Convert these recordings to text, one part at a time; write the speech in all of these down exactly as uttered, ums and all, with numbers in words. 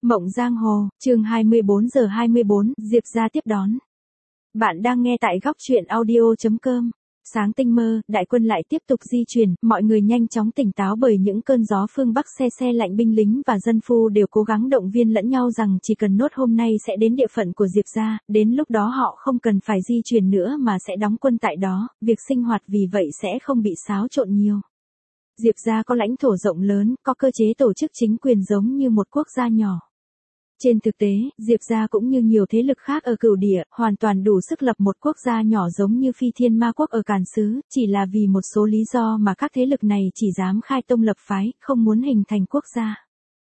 Mộng Giang Hồ, chương hai mươi bốn giờ hai mươi bốn, Diệp gia tiếp đón. Bạn đang nghe tại góc truyện audio chấm com. Sáng tinh mơ, đại quân lại tiếp tục di chuyển, mọi người nhanh chóng tỉnh táo bởi những cơn gió phương Bắc se se lạnh, binh lính và dân phu đều cố gắng động viên lẫn nhau rằng chỉ cần nốt hôm nay sẽ đến địa phận của Diệp gia, đến lúc đó họ không cần phải di chuyển nữa mà sẽ đóng quân tại đó, việc sinh hoạt vì vậy sẽ không bị xáo trộn nhiều. Diệp gia có lãnh thổ rộng lớn, có cơ chế tổ chức chính quyền giống như một quốc gia nhỏ. Trên thực tế, Diệp gia cũng như nhiều thế lực khác ở cửu địa, hoàn toàn đủ sức lập một quốc gia nhỏ giống như Phi Thiên Ma Quốc ở Càn Sứ, chỉ là vì một số lý do mà các thế lực này chỉ dám khai tông lập phái, không muốn hình thành quốc gia.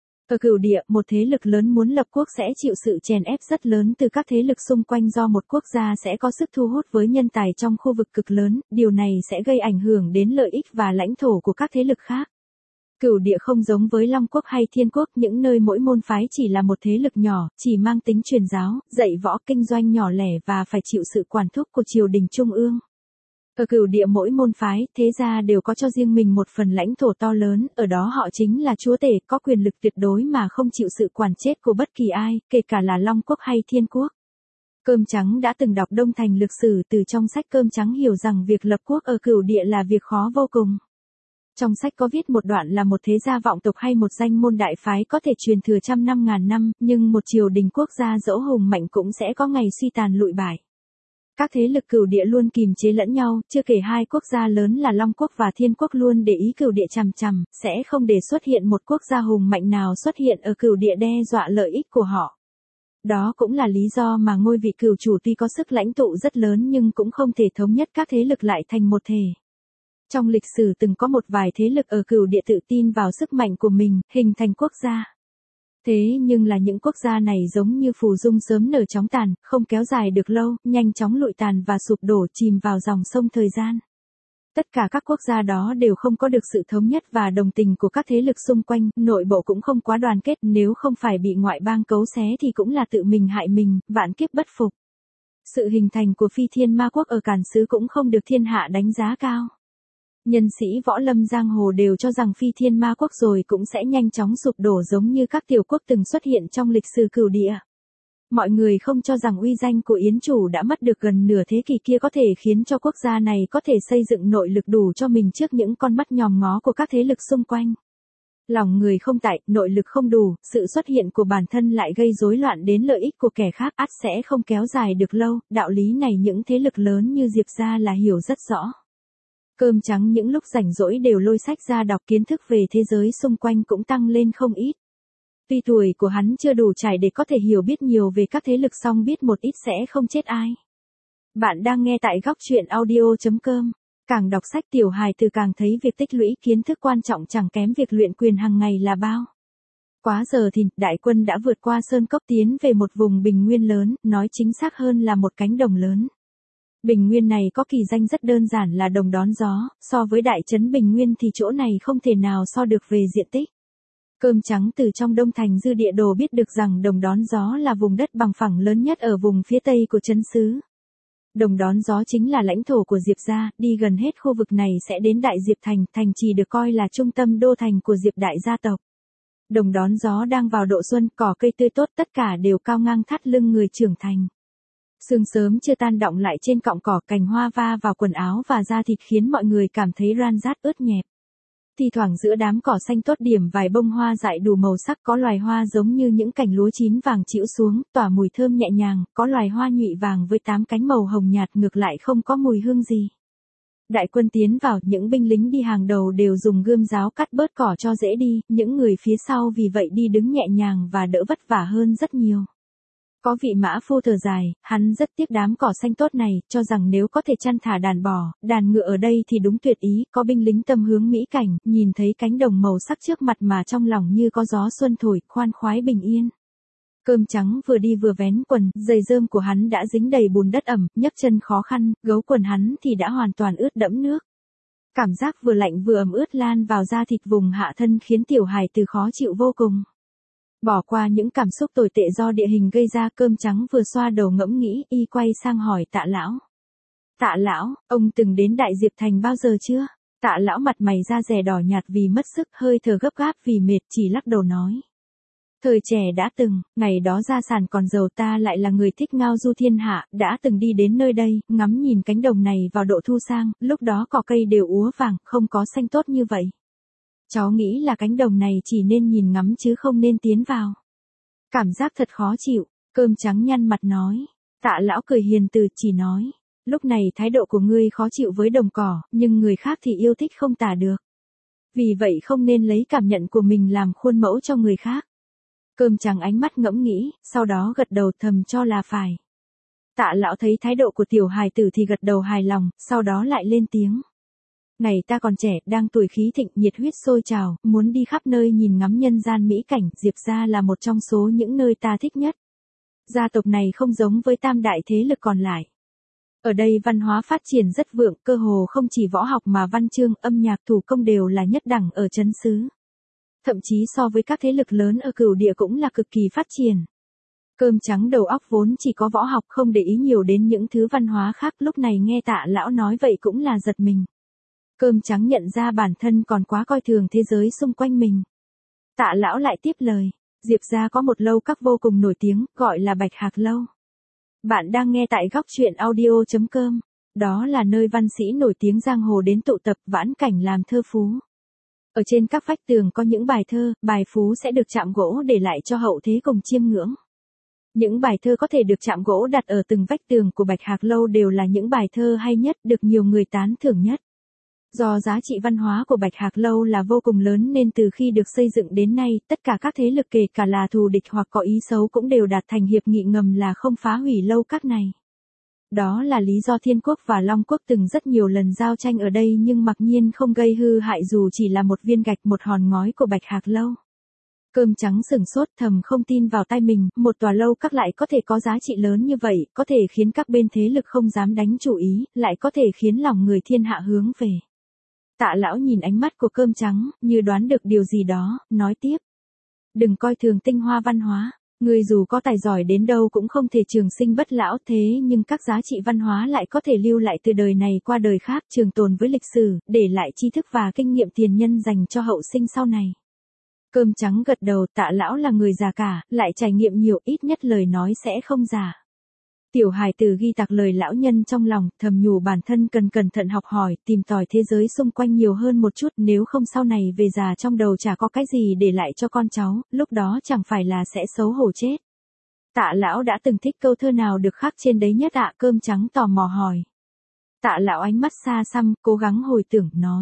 Ở cửu địa, một thế lực lớn muốn lập quốc sẽ chịu sự chèn ép rất lớn từ các thế lực xung quanh do một quốc gia sẽ có sức thu hút với nhân tài trong khu vực cực lớn, điều này sẽ gây ảnh hưởng đến lợi ích và lãnh thổ của các thế lực khác. Cửu địa không giống với Long Quốc hay Thiên Quốc, những nơi mỗi môn phái chỉ là một thế lực nhỏ, chỉ mang tính truyền giáo, dạy võ kinh doanh nhỏ lẻ và phải chịu sự quản thúc của triều đình trung ương. Ở cửu địa mỗi môn phái, thế gia đều có cho riêng mình một phần lãnh thổ to lớn, ở đó họ chính là chúa tể, có quyền lực tuyệt đối mà không chịu sự quản chết của bất kỳ ai, kể cả là Long Quốc hay Thiên Quốc. Cơm Trắng đã từng đọc Đông Thành Lược Sử, từ trong sách Cơm Trắng hiểu rằng việc lập quốc ở cửu địa là việc khó vô cùng. Trong sách có viết một đoạn là một thế gia vọng tộc hay một danh môn đại phái có thể truyền thừa trăm năm ngàn năm, nhưng một triều đình quốc gia dẫu hùng mạnh cũng sẽ có ngày suy tàn lụi bại. Các thế lực cửu địa luôn kìm chế lẫn nhau, chưa kể hai quốc gia lớn là Long Quốc và Thiên Quốc luôn để ý cửu địa chằm chằm, sẽ không để xuất hiện một quốc gia hùng mạnh nào xuất hiện ở cửu địa đe dọa lợi ích của họ. Đó cũng là lý do mà ngôi vị cửu chủ tuy có sức lãnh tụ rất lớn nhưng cũng không thể thống nhất các thế lực lại thành một thể. Trong lịch sử từng có một vài thế lực ở cửu địa tự tin vào sức mạnh của mình, hình thành quốc gia. Thế nhưng là những quốc gia này giống như phù dung sớm nở chóng tàn, không kéo dài được lâu, nhanh chóng lụi tàn và sụp đổ chìm vào dòng sông thời gian. Tất cả các quốc gia đó đều không có được sự thống nhất và đồng tình của các thế lực xung quanh, nội bộ cũng không quá đoàn kết, nếu không phải bị ngoại bang cấu xé thì cũng là tự mình hại mình, vạn kiếp bất phục. Sự hình thành của Phi Thiên Ma Quốc ở Càn Sứ cũng không được thiên hạ đánh giá cao. Nhân sĩ võ lâm giang hồ đều cho rằng Phi Thiên Ma Quốc rồi cũng sẽ nhanh chóng sụp đổ giống như các tiểu quốc từng xuất hiện trong lịch sử cửu địa. Mọi người không cho rằng uy danh của Yến Chủ đã mất được gần nửa thế kỷ kia có thể khiến cho quốc gia này có thể xây dựng nội lực đủ cho mình trước những con mắt nhòm ngó của các thế lực xung quanh. Lòng người không tại, nội lực không đủ, sự xuất hiện của bản thân lại gây rối loạn đến lợi ích của kẻ khác, ắt sẽ không kéo dài được lâu, đạo lý này những thế lực lớn như Diệp gia là hiểu rất rõ. Cơm Trắng những lúc rảnh rỗi đều lôi sách ra đọc, kiến thức về thế giới xung quanh cũng tăng lên không ít. Tuy tuổi của hắn chưa đủ trải để có thể hiểu biết nhiều về các thế lực song biết một ít sẽ không chết ai. Bạn đang nghe tại góc truyện audio chấm com. Càng đọc sách tiểu hài từ càng thấy việc tích lũy kiến thức quan trọng chẳng kém việc luyện quyền hàng ngày là bao. Quá giờ thì, đại quân đã vượt qua sơn cốc tiến về một vùng bình nguyên lớn, nói chính xác hơn là một cánh đồng lớn. Bình Nguyên này có kỳ danh rất đơn giản là đồng đón gió, so với đại trấn Bình Nguyên thì chỗ này không thể nào so được về diện tích. Cơm Trắng từ trong Đông Thành Dư Địa Đồ biết được rằng đồng đón gió là vùng đất bằng phẳng lớn nhất ở vùng phía tây của trấn xứ. Đồng đón gió chính là lãnh thổ của Diệp gia, đi gần hết khu vực này sẽ đến Đại Diệp Thành, thành trì được coi là trung tâm đô thành của Diệp đại gia tộc. Đồng đón gió đang vào độ xuân, cỏ cây tươi tốt tất cả đều cao ngang thắt lưng người trưởng thành. Sương sớm chưa tan đọng lại trên cọng cỏ, cành hoa va vào quần áo và da thịt khiến mọi người cảm thấy ran rát ướt nhẹp. Thi thoảng giữa đám cỏ xanh tốt điểm vài bông hoa dại đủ màu sắc, có loài hoa giống như những cành lúa chín vàng chĩu xuống, tỏa mùi thơm nhẹ nhàng, có loài hoa nhụy vàng với tám cánh màu hồng nhạt ngược lại không có mùi hương gì. Đại quân tiến vào, những binh lính đi hàng đầu đều dùng gươm giáo cắt bớt cỏ cho dễ đi, những người phía sau vì vậy đi đứng nhẹ nhàng và đỡ vất vả hơn rất nhiều. Có vị mã phu thở dài, hắn rất tiếc đám cỏ xanh tốt này, cho rằng nếu có thể chăn thả đàn bò, đàn ngựa ở đây thì đúng tuyệt ý, có binh lính tâm hướng mỹ cảnh, nhìn thấy cánh đồng màu sắc trước mặt mà trong lòng như có gió xuân thổi, khoan khoái bình yên. Cơm Trắng vừa đi vừa vén quần, giày rơm của hắn đã dính đầy bùn đất ẩm, nhấc chân khó khăn, gấu quần hắn thì đã hoàn toàn ướt đẫm nước. Cảm giác vừa lạnh vừa ẩm ướt lan vào da thịt vùng hạ thân khiến tiểu hài từ khó chịu vô cùng. Bỏ qua những cảm xúc tồi tệ do địa hình gây ra, Cơm Trắng vừa xoa đầu ngẫm nghĩ, y quay sang hỏi Tạ lão. Tạ lão, ông từng đến Đại Diệp Thành bao giờ chưa? Tạ lão mặt mày da dẻ đỏ nhạt vì mất sức, hơi thở gấp gáp vì mệt, chỉ lắc đầu nói. Thời trẻ đã từng, ngày đó gia sản còn giàu ta lại là người thích ngao du thiên hạ, đã từng đi đến nơi đây, ngắm nhìn cánh đồng này vào độ thu sang, lúc đó cỏ cây đều úa vàng, không có xanh tốt như vậy. Cháu nghĩ là cánh đồng này chỉ nên nhìn ngắm chứ không nên tiến vào. Cảm giác thật khó chịu, Cơm Trắng nhăn mặt nói. Tạ lão cười hiền từ chỉ nói. Lúc này thái độ của ngươi khó chịu với đồng cỏ, nhưng người khác thì yêu thích không tả được. Vì vậy không nên lấy cảm nhận của mình làm khuôn mẫu cho người khác. Cơm Trắng ánh mắt ngẫm nghĩ, sau đó gật đầu thầm cho là phải. Tạ lão thấy thái độ của tiểu hài tử thì gật đầu hài lòng, sau đó lại lên tiếng. Ngày ta còn trẻ, đang tuổi khí thịnh, nhiệt huyết sôi trào, muốn đi khắp nơi nhìn ngắm nhân gian mỹ cảnh, Diệp gia là một trong số những nơi ta thích nhất. Gia tộc này không giống với tam đại thế lực còn lại. Ở đây văn hóa phát triển rất vượng, cơ hồ không chỉ võ học mà văn chương, âm nhạc, thủ công đều là nhất đẳng ở trấn xứ. Thậm chí so với các thế lực lớn ở cửu địa cũng là cực kỳ phát triển. Cơm Trắng đầu óc vốn chỉ có võ học, không để ý nhiều đến những thứ văn hóa khác, lúc này nghe Tạ lão nói vậy cũng là giật mình. Cơm Trắng nhận ra bản thân còn quá coi thường thế giới xung quanh mình. Tạ lão lại tiếp lời, Diệp gia có một lâu các vô cùng nổi tiếng, gọi là Bạch Hạc Lâu. Bạn đang nghe tại góc truyện audio chấm com. Đó là nơi văn sĩ nổi tiếng giang hồ đến tụ tập vãn cảnh làm thơ phú. Ở trên các vách tường có những bài thơ, bài phú sẽ được chạm gỗ để lại cho hậu thế cùng chiêm ngưỡng. Những bài thơ có thể được chạm gỗ đặt ở từng vách tường của Bạch Hạc Lâu đều là những bài thơ hay nhất, được nhiều người tán thưởng nhất. Do giá trị văn hóa của Bạch Hạc Lâu là vô cùng lớn nên từ khi được xây dựng đến nay, tất cả các thế lực kể cả là thù địch hoặc có ý xấu cũng đều đạt thành hiệp nghị ngầm là không phá hủy lâu các này. Đó là lý do Thiên Quốc và Long Quốc từng rất nhiều lần giao tranh ở đây nhưng mặc nhiên không gây hư hại dù chỉ là một viên gạch một hòn ngói của Bạch Hạc Lâu. Cơm Trắng sửng sốt thầm không tin vào tai mình, một tòa lâu các lại có thể có giá trị lớn như vậy, có thể khiến các bên thế lực không dám đánh chủ ý, lại có thể khiến lòng người thiên hạ hướng về. Tạ lão nhìn ánh mắt của Cơm Trắng, như đoán được điều gì đó, nói tiếp. Đừng coi thường tinh hoa văn hóa, người dù có tài giỏi đến đâu cũng không thể trường sinh bất lão thế nhưng các giá trị văn hóa lại có thể lưu lại từ đời này qua đời khác trường tồn với lịch sử, để lại tri thức và kinh nghiệm tiền nhân dành cho hậu sinh sau này. Cơm Trắng gật đầu, Tạ lão là người già cả, lại trải nghiệm nhiều, ít nhất lời nói sẽ không giả. Tiểu hài tử ghi tạc lời lão nhân trong lòng, thầm nhủ bản thân cần cẩn thận học hỏi, tìm tòi thế giới xung quanh nhiều hơn một chút, nếu không sau này về già trong đầu chả có cái gì để lại cho con cháu, lúc đó chẳng phải là sẽ xấu hổ chết. Tạ lão đã từng thích câu thơ nào được khắc trên đấy nhất ạ? Cơm Trắng tò mò hỏi. Tạ lão ánh mắt xa xăm, cố gắng hồi tưởng, nói.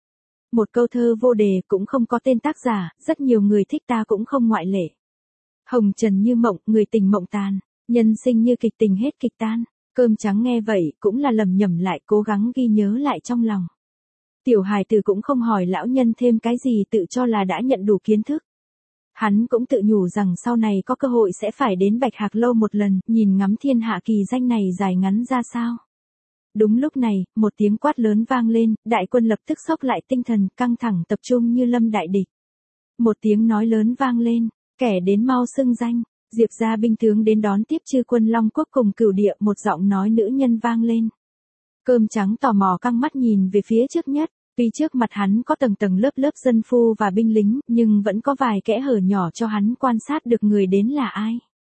Một câu thơ vô đề, cũng không có tên tác giả, rất nhiều người thích ta cũng không ngoại lệ. Hồng trần như mộng, người tình mộng tàn. Nhân sinh như kịch tình hết kịch tan. Cơm Trắng nghe vậy, cũng là lầm nhầm lại, cố gắng ghi nhớ lại trong lòng. Tiểu hài tử cũng không hỏi lão nhân thêm cái gì, tự cho là đã nhận đủ kiến thức. Hắn cũng tự nhủ rằng sau này có cơ hội sẽ phải đến Bạch Hạc Lâu một lần, nhìn ngắm thiên hạ kỳ danh này dài ngắn ra sao. Đúng lúc này, một tiếng quát lớn vang lên, đại quân lập tức xốc lại tinh thần, căng thẳng tập trung như lâm đại địch. Một tiếng nói lớn vang lên, kẻ đến mau xưng danh. Diệp gia binh tướng đến đón tiếp chư quân Long Quốc cùng cửu địa, một giọng nói nữ nhân vang lên. Cơm Trắng tò mò căng mắt nhìn về phía trước nhất, tuy trước mặt hắn có tầng tầng lớp lớp dân phu và binh lính, nhưng vẫn có vài kẽ hở nhỏ cho hắn quan sát được người đến là ai.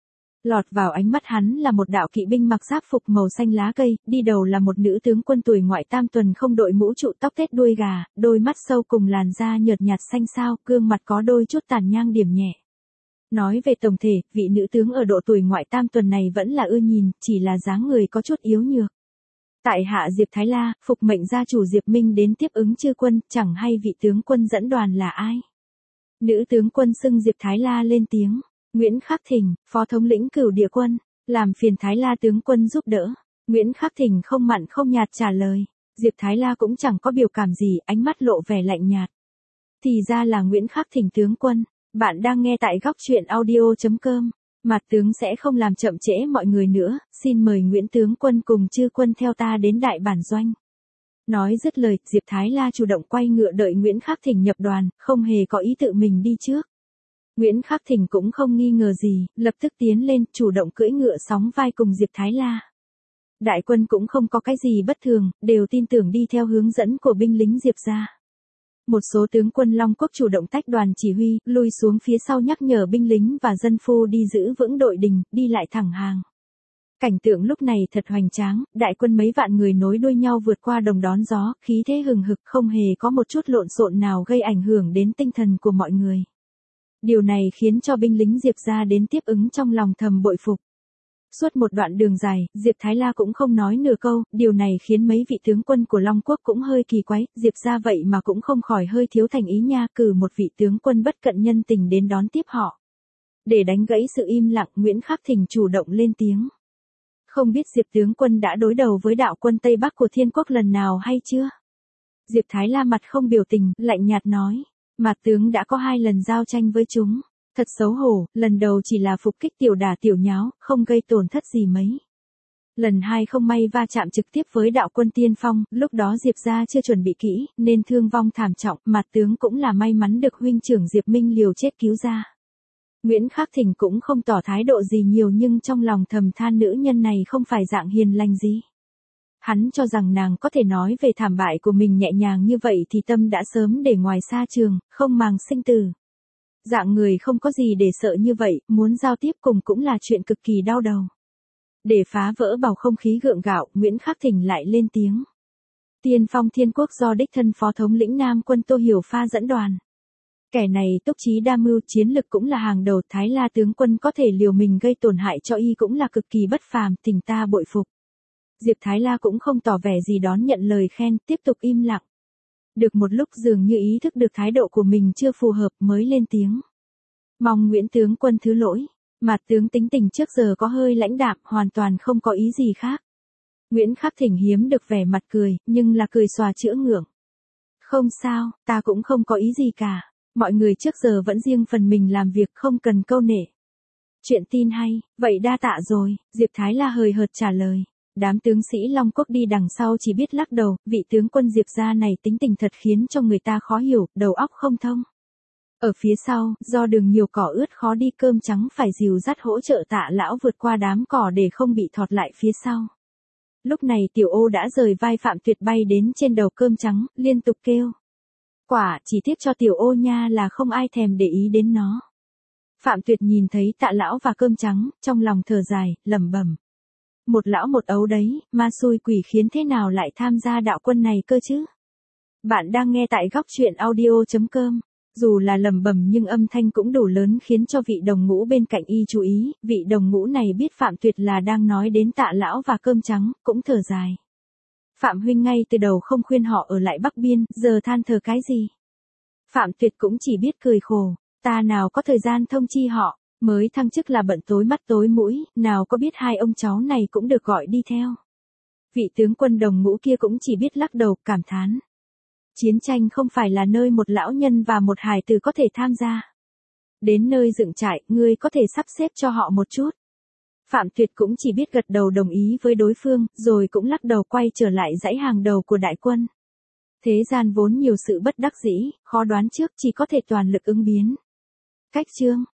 Lọt vào ánh mắt hắn là một đạo kỵ binh mặc giáp phục màu xanh lá cây, đi đầu là một nữ tướng quân tuổi ngoại tam tuần không đội mũ trụ tóc tết đuôi gà, đôi mắt sâu cùng làn da nhợt nhạt xanh xao, gương mặt có đôi chút tàn nhang điểm nhẹ. Nói về tổng thể, vị nữ tướng ở độ tuổi ngoại tam tuần này vẫn là ưa nhìn, chỉ là dáng người có chút yếu nhược. Tại hạ Diệp Thái La, phục mệnh gia chủ Diệp Minh đến tiếp ứng chư quân, chẳng hay vị tướng quân dẫn đoàn là ai. Nữ tướng quân xưng Diệp Thái La lên tiếng, Nguyễn Khắc Thỉnh, phó thống lĩnh cửu địa quân, làm phiền Thái La tướng quân giúp đỡ. Nguyễn Khắc Thỉnh không mặn không nhạt trả lời, Diệp Thái La cũng chẳng có biểu cảm gì, ánh mắt lộ vẻ lạnh nhạt. Thì ra là Nguyễn Khắc Thỉnh tướng quân. Bạn đang nghe tại góc truyện audio chấm com. Mặt tướng sẽ không làm chậm trễ mọi người nữa, xin mời Nguyễn tướng quân cùng chư quân theo ta đến đại bản doanh. Nói dứt lời, Diệp Thái La chủ động quay ngựa đợi Nguyễn Khắc Thỉnh nhập đoàn, không hề có ý tự mình đi trước. Nguyễn Khắc Thỉnh cũng không nghi ngờ gì, lập tức tiến lên, chủ động cưỡi ngựa sóng vai cùng Diệp Thái La. Đại quân cũng không có cái gì bất thường, đều tin tưởng đi theo hướng dẫn của binh lính Diệp gia. Một số tướng quân Long Quốc chủ động tách đoàn chỉ huy, lui xuống phía sau nhắc nhở binh lính và dân phu đi giữ vững đội đình, đi lại thẳng hàng. Cảnh tượng lúc này thật hoành tráng, đại quân mấy vạn người nối đuôi nhau vượt qua đồng đón gió, khí thế hừng hực không hề có một chút lộn xộn nào gây ảnh hưởng đến tinh thần của mọi người. Điều này khiến cho binh lính Diệp gia đến tiếp ứng trong lòng thầm bội phục. Suốt một đoạn đường dài, Diệp Thái La cũng không nói nửa câu, điều này khiến mấy vị tướng quân của Long Quốc cũng hơi kỳ quái, Diệp gia vậy mà cũng không khỏi hơi thiếu thành ý nha, cử một vị tướng quân bất cận nhân tình đến đón tiếp họ. Để đánh gãy sự im lặng, Nguyễn Khắc Thình chủ động lên tiếng. Không biết Diệp tướng quân đã đối đầu với đạo quân Tây Bắc của Thiên Quốc lần nào hay chưa? Diệp Thái La mặt không biểu tình, lạnh nhạt nói, Mạt tướng đã có hai lần giao tranh với chúng. Thật xấu hổ, lần đầu chỉ là phục kích tiểu đả tiểu nháo, không gây tổn thất gì mấy. Lần hai không may va chạm trực tiếp với đạo quân tiên phong, lúc đó Diệp gia chưa chuẩn bị kỹ, nên thương vong thảm trọng, Mạt tướng cũng là may mắn được huynh trưởng Diệp Minh liều chết cứu ra. Nguyễn Khắc Thình cũng không tỏ thái độ gì nhiều nhưng trong lòng thầm than nữ nhân này không phải dạng hiền lành gì. Hắn cho rằng nàng có thể nói về thảm bại của mình nhẹ nhàng như vậy thì tâm đã sớm để ngoài xa trường, không màng sinh tử. Dạng người không có gì để sợ như vậy, muốn giao tiếp cùng cũng là chuyện cực kỳ đau đầu. Để phá vỡ bầu không khí gượng gạo, Nguyễn Khắc Thình lại lên tiếng. Tiên phong Thiên Quốc do đích thân phó thống lĩnh Nam quân Tô Hiểu Pha dẫn đoàn. Kẻ này túc trí đa mưu, chiến lực cũng là hàng đầu, Thái La tướng quân có thể liều mình gây tổn hại cho y cũng là cực kỳ bất phàm, tình ta bội phục. Diệp Thái La cũng không tỏ vẻ gì đón nhận lời khen, tiếp tục im lặng. Được một lúc dường như ý thức được thái độ của mình chưa phù hợp mới lên tiếng. Mong Nguyễn tướng quân thứ lỗi, Mạt tướng tính tình trước giờ có hơi lãnh đạm, hoàn toàn không có ý gì khác. Nguyễn Khắc Thình hiếm được vẻ mặt cười, nhưng là cười xòa chữa ngượng. Không sao, ta cũng không có ý gì cả. Mọi người trước giờ vẫn riêng phần mình làm việc, không cần câu nể. Chuyện tin hay, vậy đa tạ rồi, Diệp Thái La hời hợt trả lời. Đám tướng sĩ Long Quốc đi đằng sau chỉ biết lắc đầu, vị tướng quân Diệp gia này tính tình thật khiến cho người ta khó hiểu, đầu óc không thông. Ở phía sau, do đường nhiều cỏ ướt khó đi, Cơm Trắng phải dìu dắt hỗ trợ Tạ lão vượt qua đám cỏ để không bị thọt lại phía sau. Lúc này Tiểu Ô đã rời vai Phạm Tuyệt bay đến trên đầu Cơm Trắng, liên tục kêu. Quả, chỉ tiếc cho Tiểu Ô nha là không ai thèm để ý đến nó. Phạm Tuyệt nhìn thấy Tạ lão và Cơm Trắng, trong lòng thở dài, lẩm bẩm. Một lão một ấu đấy, ma xui quỷ khiến thế nào lại tham gia đạo quân này cơ chứ? Bạn đang nghe tại góc truyện audio chấm com. Dù là lẩm bẩm nhưng âm thanh cũng đủ lớn khiến cho vị đồng ngũ bên cạnh y chú ý, vị đồng ngũ này biết Phạm Tuyệt là đang nói đến Tạ lão và Cơm Trắng, cũng thở dài. Phạm huynh ngay từ đầu không khuyên họ ở lại Bắc Biên, giờ than thở cái gì? Phạm Tuyệt cũng chỉ biết cười khổ, ta nào có thời gian thông chi họ. Mới thăng chức là bận tối mắt tối mũi, nào có biết hai ông cháu này cũng được gọi đi theo. Vị tướng quân đồng ngũ kia cũng chỉ biết lắc đầu, cảm thán. Chiến tranh không phải là nơi một lão nhân và một hài tử có thể tham gia. Đến nơi dựng trại, ngươi có thể sắp xếp cho họ một chút. Phạm Tuyệt cũng chỉ biết gật đầu đồng ý với đối phương, rồi cũng lắc đầu quay trở lại dãy hàng đầu của đại quân. Thế gian vốn nhiều sự bất đắc dĩ, khó đoán trước, chỉ có thể toàn lực ứng biến. Cách chương